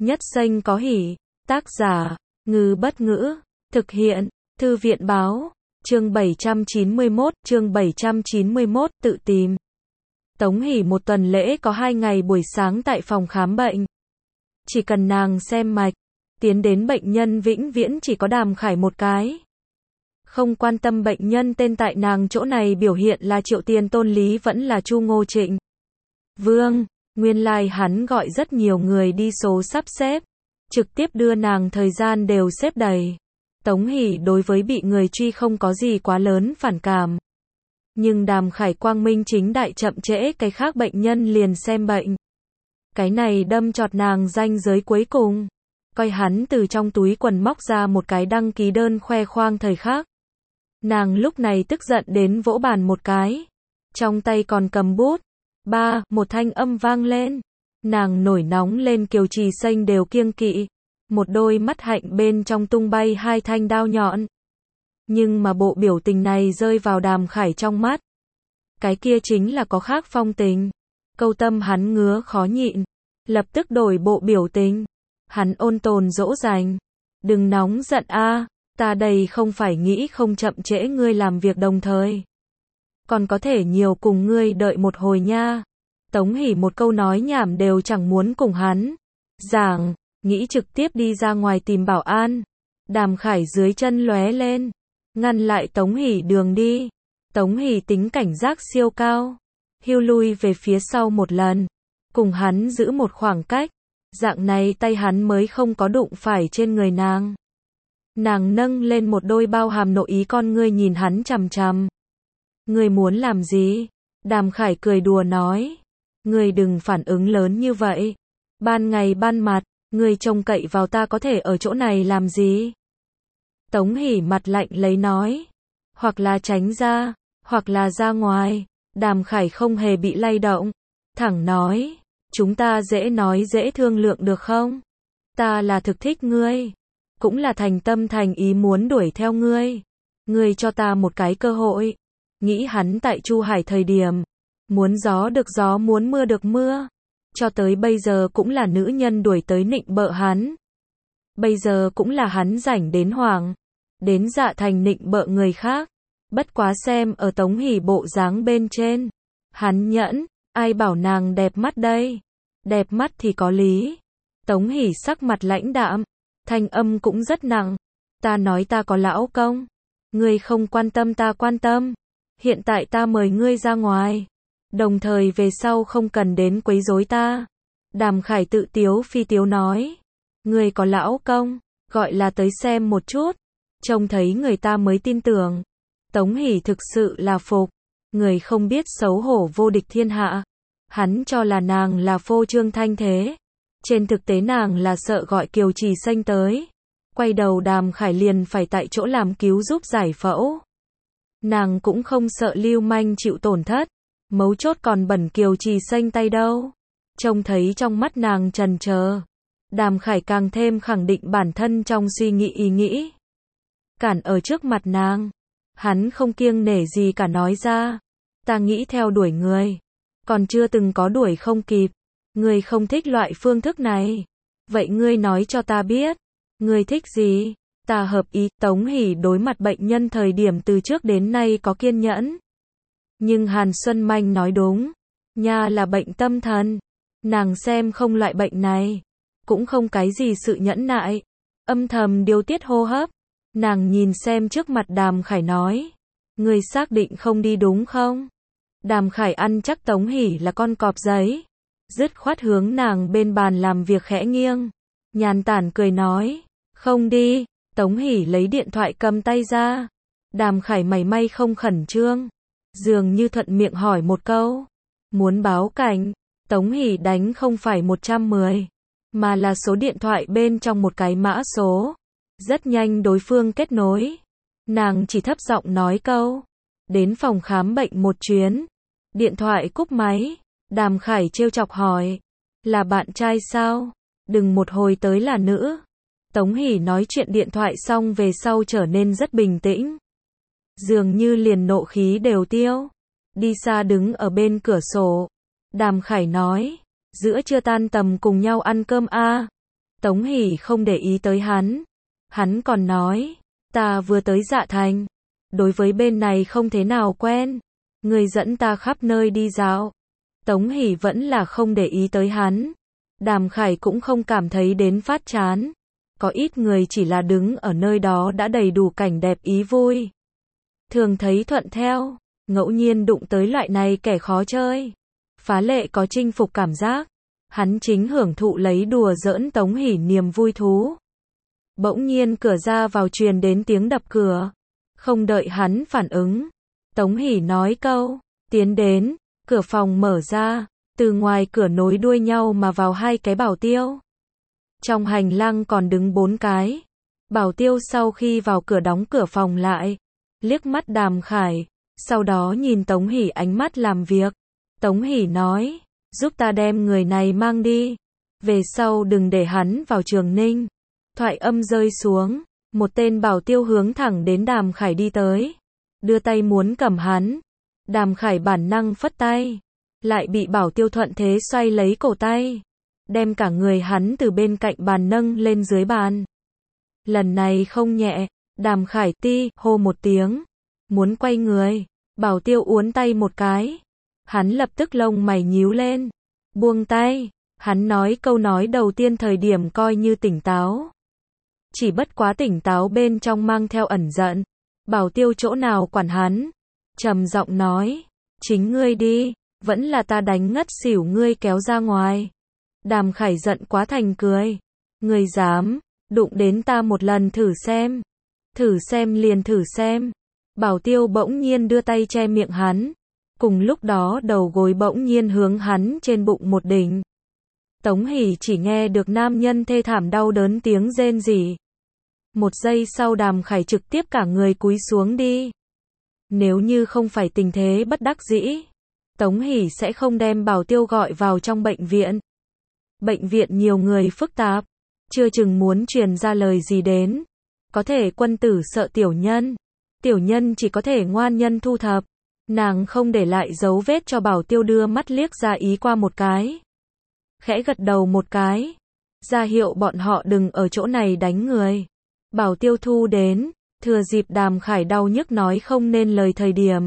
Nhất Xanh có hỉ. Tác giả, Ngư Bất Ngữ. Thực hiện, Thư viện Báo. Chương 791, tự tìm. Tống Hỷ một tuần lễ có 2 ngày buổi sáng tại phòng khám bệnh. Chỉ cần nàng xem mạch, tiến đến bệnh nhân vĩnh viễn chỉ có Đàm Khải một cái. Không quan tâm bệnh nhân tên tại nàng chỗ này biểu hiện là Triệu Tiền Tôn Lý vẫn là Chu Ngô Trịnh. Vương, nguyên lai hắn gọi rất nhiều người đi số sắp xếp, trực tiếp đưa nàng thời gian đều xếp đầy. Tống Hỷ đối với bị người truy không có gì quá lớn phản cảm. Nhưng Đàm Khải quang minh chính đại chậm trễ cái khác bệnh nhân liền xem bệnh. Cái này đâm chọt nàng ranh giới cuối cùng. Coi hắn từ trong túi quần móc ra một cái đăng ký đơn khoe khoang thời khắc. Nàng lúc này tức giận đến vỗ bàn một cái. Trong tay còn cầm bút. Một thanh âm vang lên. Nàng nổi nóng lên Kiều Trì Xanh đều kiêng kỵ. Một đôi mắt hạnh bên trong tung bay 2 thanh đao nhọn. Nhưng mà bộ biểu tình này rơi vào Đàm Khải trong mắt. Cái kia chính là có khác phong tình. Câu tâm hắn ngứa khó nhịn. Lập tức đổi bộ biểu tình. Hắn ôn tồn dỗ dành. Đừng nóng giận a, ta đây không phải nghĩ không chậm trễ ngươi làm việc đồng thời. Còn có thể nhiều cùng ngươi đợi một hồi nha. Tống Hỷ một câu nói nhảm đều chẳng muốn cùng hắn giảng, nghĩ trực tiếp đi ra ngoài tìm bảo an. Đàm Khải dưới chân lóe lên, ngăn lại Tống Hỷ đường đi. Tống Hỷ tính cảnh giác siêu cao, hiu lui về phía sau một lần, cùng hắn giữ một khoảng cách. Dạng này tay hắn mới không có đụng phải trên người nàng. Nàng nâng lên một đôi bao hàm nội ý con ngươi nhìn hắn chằm chằm. Ngươi muốn làm gì? Đàm Khải cười đùa nói. Ngươi đừng phản ứng lớn như vậy. Ban ngày ban mặt, ngươi trông cậy vào ta có thể ở chỗ này làm gì? Tống Hỷ mặt lạnh lấy nói. Hoặc là tránh ra, hoặc là ra ngoài. Đàm Khải không hề bị lay động. Thẳng nói. Chúng ta dễ nói dễ thương lượng được không? Ta là thực thích ngươi. Cũng là thành tâm thành ý muốn đuổi theo ngươi. Ngươi cho ta một cái cơ hội. Nghĩ hắn tại Chu Hải thời điểm. Muốn gió được gió muốn mưa được mưa. Cho tới bây giờ cũng là nữ nhân đuổi tới nịnh bợ hắn. Bây giờ cũng là hắn rảnh đến hoảng. Đến dạ thành nịnh bợ người khác. Bất quá xem ở Tống Hỷ bộ dáng bên trên. Hắn nhẫn. Ai bảo nàng đẹp mắt đây? Đẹp mắt thì có lý. Tống Hỷ sắc mặt lãnh đạm, thanh âm cũng rất nặng. Ta nói ta có lão công. Ngươi không quan tâm ta quan tâm. Hiện tại ta mời ngươi ra ngoài. Đồng thời về sau không cần đến quấy rối ta. Đàm Khải tự tiếu phi tiếu nói. Ngươi có lão công, gọi là tới xem một chút. Trông thấy người ta mới tin tưởng. Tống Hỷ thực sự là phục. Người không biết xấu hổ vô địch thiên hạ. Hắn cho là nàng là phô trương thanh thế. Trên thực tế nàng là sợ gọi Kiều Trì Xanh tới. Quay đầu Đàm Khải liền phải tại chỗ làm cứu giúp giải phẫu. Nàng cũng không sợ lưu manh chịu tổn thất. Mấu chốt còn bẩn Kiều Trì Xanh tay đâu. Trông thấy trong mắt nàng trần chờ. Đàm Khải càng thêm khẳng định bản thân trong suy nghĩ ý nghĩ. Cản ở trước mặt nàng. Hắn không kiêng nể gì cả nói ra. Ta nghĩ theo đuổi người. Còn chưa từng có đuổi không kịp. Ngươi không thích loại phương thức này. Vậy ngươi nói cho ta biết. Ngươi thích gì? Ta hợp ý. Tống Hỷ đối mặt bệnh nhân thời điểm từ trước đến nay có kiên nhẫn. Nhưng Hàn Xuân Manh nói đúng. Nha là bệnh tâm thần. Nàng xem không loại bệnh này. Cũng không cái gì sự nhẫn nại. Âm thầm điều tiết hô hấp. Nàng nhìn xem trước mặt Đàm Khải nói. Ngươi xác định không đi đúng không? Đàm Khải ăn chắc Tống Hỷ là con cọp giấy. Dứt khoát hướng nàng bên bàn làm việc khẽ nghiêng. Nhàn tản cười nói. Không đi. Tống Hỷ lấy điện thoại cầm tay ra. Đàm Khải mảy may không khẩn trương. Dường như thuận miệng hỏi một câu. Muốn báo cảnh. Tống Hỷ đánh không phải 110. Mà là số điện thoại bên trong một cái mã số. Rất nhanh đối phương kết nối. Nàng chỉ thấp giọng nói câu. Đến phòng khám bệnh một chuyến. Điện thoại cúp máy. Đàm Khải trêu chọc hỏi. Là bạn trai sao? Đừng một hồi tới là nữ. Tống Hỷ nói chuyện điện thoại xong về sau trở nên rất bình tĩnh. Dường như liền nộ khí đều tiêu. Đi xa đứng ở bên cửa sổ. Đàm Khải nói. Giữa trưa tan tầm cùng nhau ăn cơm a. Tống Hỷ không để ý tới hắn. Hắn còn nói, ta vừa tới Dạ Thành. Đối với bên này không thế nào quen. Người dẫn ta khắp nơi đi dạo. Tống Hỷ vẫn là không để ý tới hắn. Đàm Khải cũng không cảm thấy đến phát chán. Có ít người chỉ là đứng ở nơi đó đã đầy đủ cảnh đẹp ý vui. Thường thấy thuận theo, ngẫu nhiên đụng tới loại này kẻ khó chơi. Phá lệ có chinh phục cảm giác. Hắn chính hưởng thụ lấy đùa giỡn Tống Hỷ niềm vui thú. Bỗng nhiên cửa ra vào truyền đến tiếng đập cửa. Không đợi hắn phản ứng. Tống Hỷ nói câu, tiến đến, cửa phòng mở ra. Từ ngoài cửa nối đuôi nhau mà vào 2 cái bảo tiêu. Trong hành lang còn đứng 4 cái. Bảo tiêu sau khi vào cửa đóng cửa phòng lại. Liếc mắt Đàm Khải. Sau đó nhìn Tống Hỷ ánh mắt làm việc. Tống Hỷ nói, giúp ta đem người này mang đi. Về sau đừng để hắn vào Trường Ninh. Thoại âm rơi xuống. Một tên bảo tiêu hướng thẳng đến Đàm Khải đi tới. Đưa tay muốn cầm hắn. Đàm Khải bản năng phất tay. Lại bị bảo tiêu thuận thế xoay lấy cổ tay. Đem cả người hắn từ bên cạnh bàn nâng lên dưới bàn. Lần này không nhẹ. Đàm Khải ti hô một tiếng. Muốn quay người. Bảo tiêu uốn tay một cái. Hắn lập tức lông mày nhíu lên. Buông tay. Hắn nói câu nói đầu tiên thời điểm coi như tỉnh táo. Chỉ bất quá tỉnh táo bên trong mang theo ẩn giận. Bảo tiêu chỗ nào quản hắn. Trầm giọng nói. Chính ngươi đi. Vẫn là ta đánh ngất xỉu ngươi kéo ra ngoài. Đàm Khải giận quá thành cười. Ngươi dám. Đụng đến ta một lần thử xem. Thử xem liền thử xem. Bảo tiêu bỗng nhiên đưa tay che miệng hắn. Cùng lúc đó đầu gối bỗng nhiên hướng hắn trên bụng một đỉnh. Tống Hỷ chỉ nghe được nam nhân thê thảm đau đớn tiếng rên rỉ. Một giây sau Đàm Khải trực tiếp cả người cúi xuống đi. Nếu như không phải tình thế bất đắc dĩ, Tống Hỷ sẽ không đem bảo tiêu gọi vào trong bệnh viện. Bệnh viện nhiều người phức tạp, chưa chừng muốn truyền ra lời gì đến. Có thể quân tử sợ tiểu nhân. Tiểu nhân chỉ có thể ngoan nhân thu thập. Nàng không để lại dấu vết cho bảo tiêu đưa mắt liếc ra ý qua một cái. Khẽ gật đầu một cái. Ra hiệu bọn họ đừng ở chỗ này đánh người. Bảo tiêu thu đến. Thừa dịp Đàm Khải đau nhức nói không nên lời thời điểm.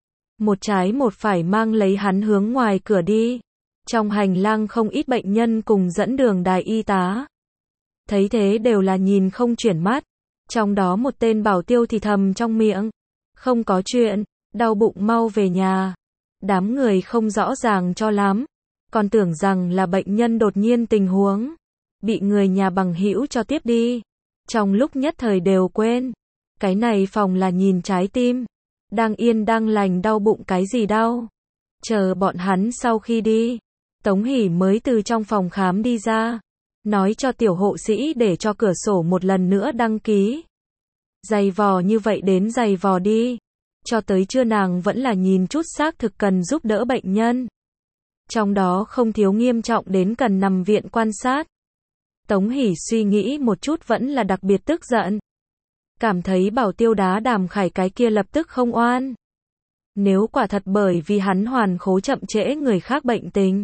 Một trái một phải mang lấy hắn hướng ngoài cửa đi. Trong hành lang không ít bệnh nhân cùng dẫn đường đài y tá. Thấy thế đều là nhìn không chuyển mắt. Trong đó một tên bảo tiêu thì thầm trong miệng. Không có chuyện, đau bụng mau về nhà. Đám người không rõ ràng cho lắm. Còn tưởng rằng là bệnh nhân đột nhiên tình huống. Bị người nhà bằng hữu cho tiếp đi. Trong lúc nhất thời đều quên. Cái này phòng là nhìn trái tim. Đang yên đang lành đau bụng cái gì đau. Chờ bọn hắn sau khi đi. Tống Hỷ mới từ trong phòng khám đi ra. Nói cho tiểu hộ sĩ để cho cửa sổ một lần nữa đăng ký. Giày vò như vậy đến giày vò đi. Cho tới trưa nàng vẫn là nhìn chút xác thực cần giúp đỡ bệnh nhân. Trong đó không thiếu nghiêm trọng đến cần nằm viện quan sát. Tống Hỷ suy nghĩ một chút vẫn là đặc biệt tức giận. Cảm thấy bảo tiêu đá Đàm Khải cái kia lập tức không oan. Nếu quả thật bởi vì hắn hoàn khố chậm trễ người khác bệnh tình.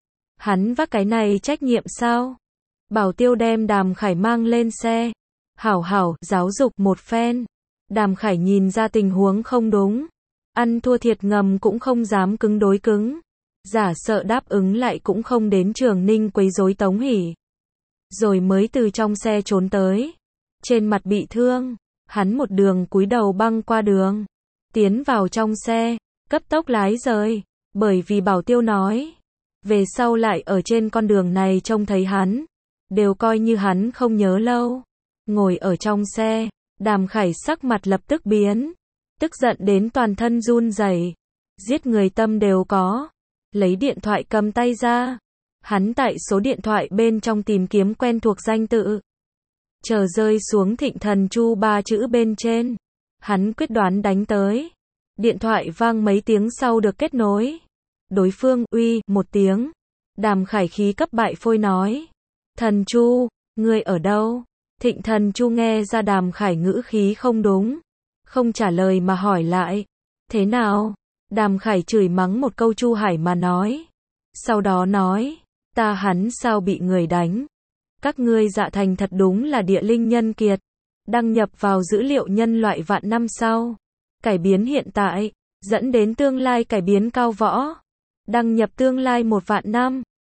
Hắn vác cái này trách nhiệm sao? Bảo tiêu đem Đàm Khải mang lên xe. Hảo hảo, giáo dục một phen. Đàm Khải nhìn ra tình huống không đúng. Ăn thua thiệt ngầm cũng không dám cứng đối cứng. Giả sợ đáp ứng lại cũng không đến Trường Ninh quấy rối Tống Hỷ. Rồi mới từ trong xe trốn tới. Trên mặt bị thương. Hắn một đường cúi đầu băng qua đường. Tiến vào trong xe. Cấp tốc lái rời. Bởi vì bảo tiêu nói. Về sau lại ở trên con đường này trông thấy hắn. Đều coi như hắn không nhớ lâu. Ngồi ở trong xe. Đàm Khải sắc mặt lập tức biến. Tức giận đến toàn thân run rẩy. Giết người tâm đều có. Lấy điện thoại cầm tay ra. Hắn tại số điện thoại bên trong tìm kiếm quen thuộc danh tự. Chờ rơi xuống Thịnh Thần Chu 3 chữ bên trên. Hắn quyết đoán đánh tới. Điện thoại vang mấy tiếng sau được kết nối. Đối phương uy một tiếng. Đàm Khải khí cấp bại phôi nói. Thần Chu, ngươi ở đâu? Thịnh Thần Chu nghe ra Đàm Khải ngữ khí không đúng. Không trả lời mà hỏi lại. Thế nào? Đàm Khải chửi mắng một câu Chu Hải mà nói. Sau đó nói. Ta hắn sao bị người đánh? Các ngươi dạ thành thật đúng là địa linh nhân kiệt. Đăng nhập vào dữ liệu nhân loại vạn năm sau. Cải biến hiện tại, dẫn đến tương lai cải biến cao võ. Đăng nhập tương lai 1 vạn năm.